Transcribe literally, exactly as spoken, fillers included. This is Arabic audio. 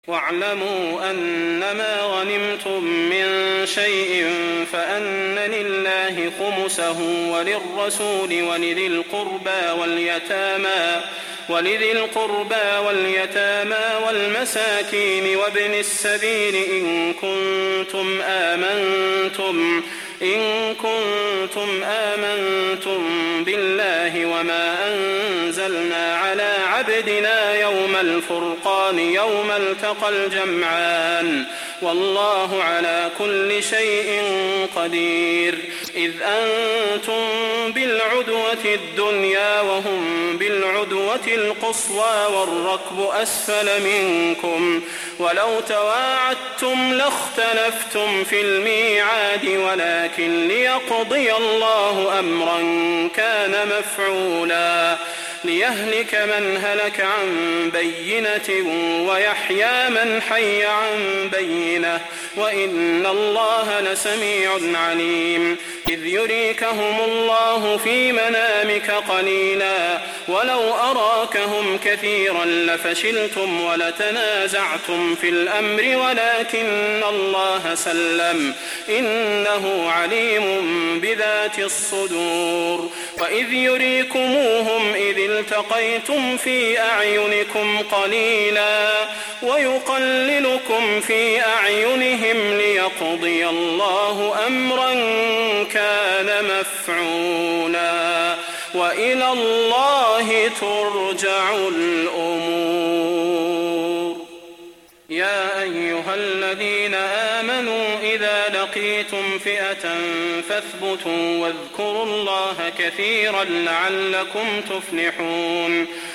واعلموا أنما غنمتم من شيء فأن لله خمسه وللرسول ولذي القربى واليتامى ولذي القربى واليتامى والمساكين وابن السبيل إن كنتم آمنتم إن كنتم آمنتم بالله وما أنزلنا على عبدنا يوم الفرقان يوم التقى الجمعان والله على كل شيء قدير. إذ أنتم بالعدوة الدنيا وهم بالعدوة القصوى والركب أسفل منكم ولو تواعدتم لاختلفتم في الميعاد ولكن ليقضي الله أمرا كان مفعولا ليهلك من هلك عن بينة ويحيى من حي عن بينة وإن الله لسميع عليم. إذ يريكهم الله في منامك قليلا ولو أراكهم كثيرا لفشلتم ولتنازعتم في الأمر ولكن الله سلم إنه عليم بذات الصدور. وإذ يريكموهم إذ التقيتم في أعينكم قليلا ويقللكم في أعينهم ليقضي الله أمرا كان مفعولا وإلى الله ترجع الأمور. يا أيها الذين آمنوا إذا لقيتم فئة فاثبتوا واذكروا الله كثيرا لعلكم تفلحون.